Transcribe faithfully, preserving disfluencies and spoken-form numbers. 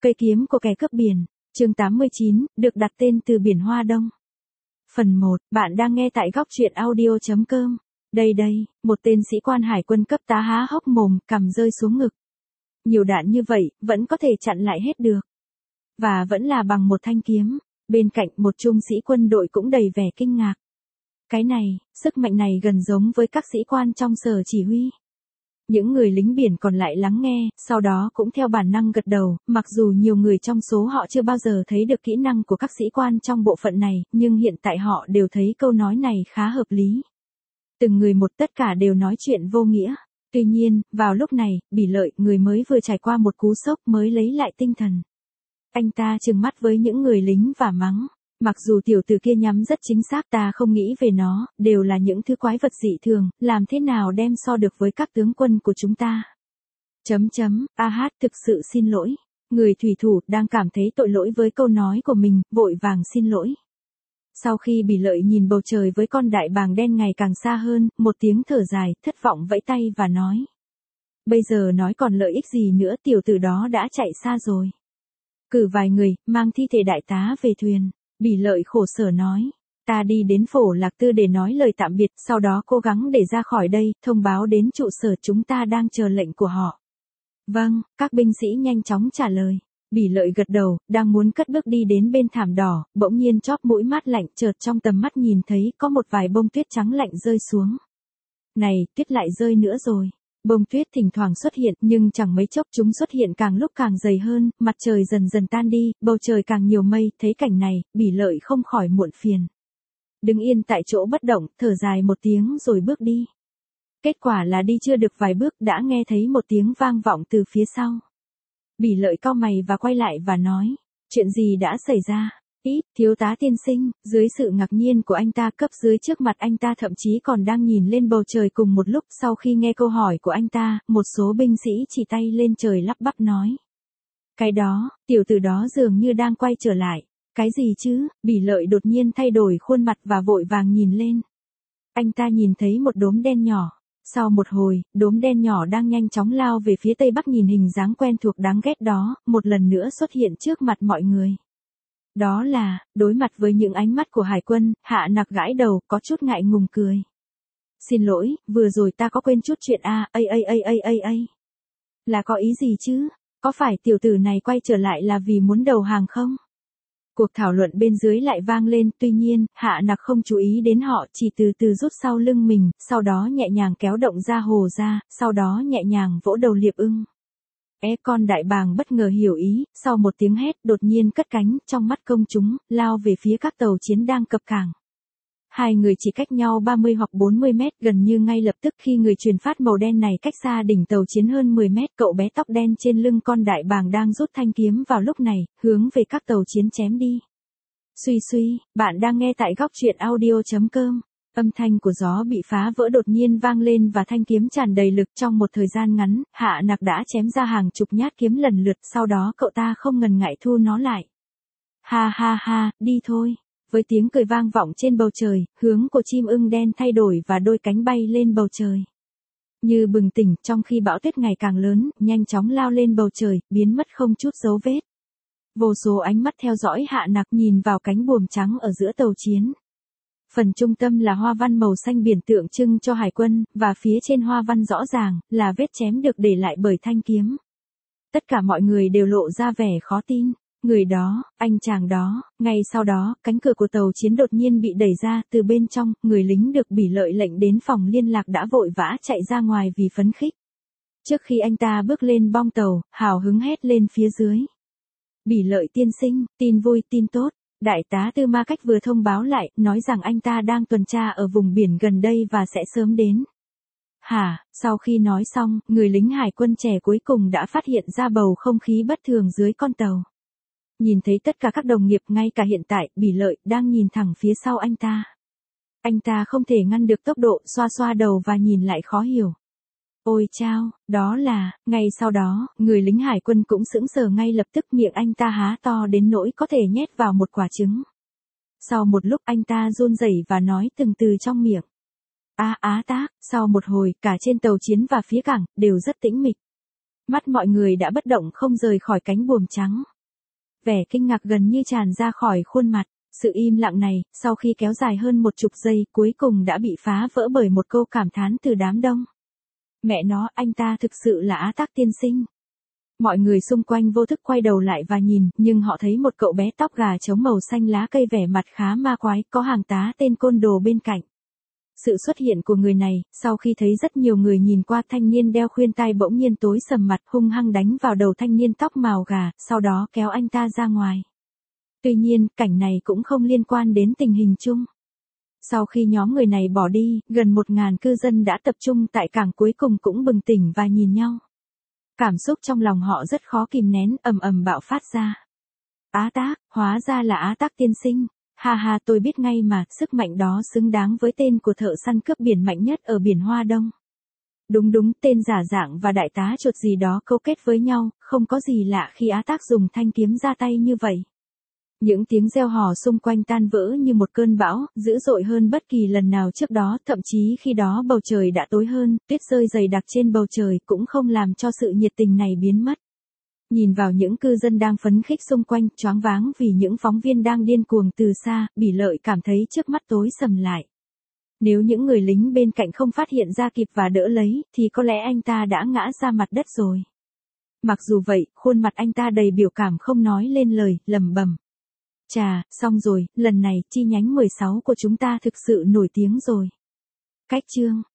Cây kiếm của kẻ cướp biển, chương tám mươi chín, được đặt tên từ biển Hoa Đông. Phần một, bạn đang nghe tại góc truyện audio chấm com. Đây đây, một tên sĩ quan hải quân cấp tá há hốc mồm, cằm rơi xuống ngực. Nhiều đạn như vậy, vẫn có thể chặn lại hết được. Và vẫn là bằng một thanh kiếm. Bên cạnh một trung sĩ quân đội cũng đầy vẻ kinh ngạc. Cái này, sức mạnh này gần giống với các sĩ quan trong sở chỉ huy. Những người lính biển còn lại lắng nghe, sau đó cũng theo bản năng gật đầu, mặc dù nhiều người trong số họ chưa bao giờ thấy được kỹ năng của các sĩ quan trong bộ phận này, nhưng hiện tại họ đều thấy câu nói này khá hợp lý. Từng người một tất cả đều nói chuyện vô nghĩa. Tuy nhiên, vào lúc này, Bỉ Lợi, người mới vừa trải qua một cú sốc mới lấy lại tinh thần. Anh ta trừng mắt với những người lính và mắng. Mặc dù tiểu tử kia nhắm rất chính xác, ta không nghĩ về nó, đều là những thứ quái vật dị thường, làm thế nào đem so được với các tướng quân của chúng ta. Chấm chấm, a hát thực sự xin lỗi. Người thủy thủ đang cảm thấy tội lỗi với câu nói của mình, vội vàng xin lỗi. Sau khi Bỉ Lợi nhìn bầu trời với con đại bàng đen ngày càng xa hơn, một tiếng thở dài, thất vọng vẫy tay và nói. Bây giờ nói còn lợi ích gì nữa, tiểu tử đó đã chạy xa rồi. Cử vài người, mang thi thể đại tá về thuyền. Bỉ Lợi khổ sở nói, ta đi đến Phổ Lạc Tư để nói lời tạm biệt, sau đó cố gắng để ra khỏi đây, thông báo đến trụ sở chúng ta đang chờ lệnh của họ. Vâng, các binh sĩ nhanh chóng trả lời. Bỉ Lợi gật đầu, đang muốn cất bước đi đến bên thảm đỏ, bỗng nhiên chóp mũi mát lạnh, chợt trong tầm mắt nhìn thấy có một vài bông tuyết trắng lạnh rơi xuống. Này, tuyết lại rơi nữa rồi. Bông tuyết thỉnh thoảng xuất hiện, nhưng chẳng mấy chốc chúng xuất hiện càng lúc càng dày hơn, mặt trời dần dần tan đi, bầu trời càng nhiều mây, thấy cảnh này, Bỉ Lợi không khỏi muộn phiền. Đứng yên tại chỗ bất động, thở dài một tiếng rồi bước đi. Kết quả là đi chưa được vài bước đã nghe thấy một tiếng vang vọng từ phía sau. Bỉ Lợi cau mày và quay lại và nói, chuyện gì đã xảy ra? Ít, thiếu tá tiên sinh, dưới sự ngạc nhiên của anh ta, cấp dưới trước mặt anh ta thậm chí còn đang nhìn lên bầu trời cùng một lúc. Sau khi nghe câu hỏi của anh ta, một số binh sĩ chỉ tay lên trời lắp bắp nói. Cái đó, tiểu tử đó dường như đang quay trở lại. Cái gì chứ? Bỉ Lợi đột nhiên thay đổi khuôn mặt và vội vàng nhìn lên. Anh ta nhìn thấy một đốm đen nhỏ. Sau một hồi, đốm đen nhỏ đang nhanh chóng lao về phía tây bắc, nhìn hình dáng quen thuộc đáng ghét đó, một lần nữa xuất hiện trước mặt mọi người. Đó là, đối mặt với những ánh mắt của hải quân, Hạ Nặc gãi đầu, có chút ngại ngùng cười. Xin lỗi, vừa rồi ta có quên chút chuyện a, a a a a a a. Là có ý gì chứ? Có phải tiểu tử này quay trở lại là vì muốn đầu hàng không? Cuộc thảo luận bên dưới lại vang lên, tuy nhiên, Hạ Nặc không chú ý đến họ, chỉ từ từ rút sau lưng mình, sau đó nhẹ nhàng kéo động ra hồ ra, sau đó nhẹ nhàng vỗ đầu Liệp Ưng. É con đại bàng bất ngờ hiểu ý, sau một tiếng hét đột nhiên cất cánh, trong mắt công chúng, lao về phía các tàu chiến đang cập cảng. Hai người chỉ cách nhau ba mươi hoặc bốn mươi mét, gần như ngay lập tức khi người truyền phát màu đen này cách xa đỉnh tàu chiến hơn mười mét, cậu bé tóc đen trên lưng con đại bàng đang rút thanh kiếm vào lúc này, hướng về các tàu chiến chém đi. Suy suy, bạn đang nghe tại góc truyện audio chấm com. Âm thanh của gió bị phá vỡ đột nhiên vang lên và thanh kiếm tràn đầy lực. Trong một thời gian ngắn, Hạ Nặc đã chém ra hàng chục nhát kiếm lần lượt, sau đó cậu ta không ngần ngại thu nó lại. Ha ha ha, đi thôi. Với tiếng cười vang vọng trên bầu trời, hướng của chim ưng đen thay đổi và đôi cánh bay lên bầu trời. Như bừng tỉnh, trong khi bão tuyết ngày càng lớn, nhanh chóng lao lên bầu trời, biến mất không chút dấu vết. Vô số ánh mắt theo dõi Hạ Nặc, nhìn vào cánh buồm trắng ở giữa tàu chiến. Phần trung tâm là hoa văn màu xanh biển tượng trưng cho hải quân, và phía trên hoa văn rõ ràng, là vết chém được để lại bởi thanh kiếm. Tất cả mọi người đều lộ ra vẻ khó tin. Người đó, anh chàng đó, ngay sau đó, cánh cửa của tàu chiến đột nhiên bị đẩy ra, từ bên trong, người lính được Bỉ Lợi lệnh đến phòng liên lạc đã vội vã chạy ra ngoài vì phấn khích. Trước khi anh ta bước lên bong tàu, hào hứng hét lên phía dưới. Bỉ Lợi tiên sinh, tin vui, tin tốt. Đại tá Tư Ma Cách vừa thông báo lại, nói rằng anh ta đang tuần tra ở vùng biển gần đây và sẽ sớm đến. Hả, sau khi nói xong, người lính hải quân trẻ cuối cùng đã phát hiện ra bầu không khí bất thường dưới con tàu. Nhìn thấy tất cả các đồng nghiệp, ngay cả hiện tại, Bỉ Lợi đang nhìn thẳng phía sau anh ta. Anh ta không thể ngăn được tốc độ, xoa xoa đầu và nhìn lại khó hiểu. Ôi chao, đó là, ngay sau đó, người lính hải quân cũng sững sờ ngay lập tức, miệng anh ta há to đến nỗi có thể nhét vào một quả trứng. Sau một lúc anh ta run rẩy và nói từng từ trong miệng. Á á tác, sau một hồi, cả trên tàu chiến và phía cảng, đều rất tĩnh mịch. Mắt mọi người đã bất động không rời khỏi cánh buồm trắng. vẻ kinh ngạc gần như tràn ra khỏi khuôn mặt. Sự im lặng này, sau khi kéo dài hơn một chục giây, cuối cùng đã bị phá vỡ bởi một câu cảm thán từ đám đông. Mẹ nó, anh ta thực sự là Á Tắc tiên sinh. Mọi người xung quanh vô thức quay đầu lại và nhìn, nhưng họ thấy một cậu bé tóc gà trống màu xanh lá cây vẻ mặt khá ma quái, có hàng tá tên côn đồ bên cạnh. Sự xuất hiện của người này, sau khi thấy rất nhiều người nhìn qua, thanh niên đeo khuyên tai bỗng nhiên tối sầm mặt, hung hăng đánh vào đầu thanh niên tóc màu gà, sau đó kéo anh ta ra ngoài. Tuy nhiên, cảnh này cũng không liên quan đến tình hình chung. Sau khi nhóm người này bỏ đi, gần một ngàn cư dân đã tập trung tại cảng cuối cùng cũng bừng tỉnh và nhìn nhau. Cảm xúc trong lòng họ rất khó kìm nén, ầm ầm bạo phát ra. Á Tắc, hóa ra là Á Tắc tiên sinh. Ha ha, tôi biết ngay mà, sức mạnh đó xứng đáng với tên của thợ săn cướp biển mạnh nhất ở biển Hoa Đông. Đúng đúng, tên giả dạng và đại tá chuột gì đó câu kết với nhau, không có gì lạ khi Á Tắc dùng thanh kiếm ra tay như vậy. Những tiếng reo hò xung quanh tan vỡ như một cơn bão, dữ dội hơn bất kỳ lần nào trước đó, thậm chí khi đó bầu trời đã tối hơn, tuyết rơi dày đặc trên bầu trời cũng không làm cho sự nhiệt tình này biến mất. Nhìn vào những cư dân đang phấn khích xung quanh, choáng váng vì những phóng viên đang điên cuồng từ xa, Bỉ Lợi cảm thấy trước mắt tối sầm lại. Nếu những người lính bên cạnh không phát hiện ra kịp và đỡ lấy, thì có lẽ anh ta đã ngã ra mặt đất rồi. Mặc dù vậy, khuôn mặt anh ta đầy biểu cảm không nói lên lời, lẩm bẩm. Chà, xong rồi, lần này chi nhánh mười sáu của chúng ta thực sự nổi tiếng rồi. Cách chương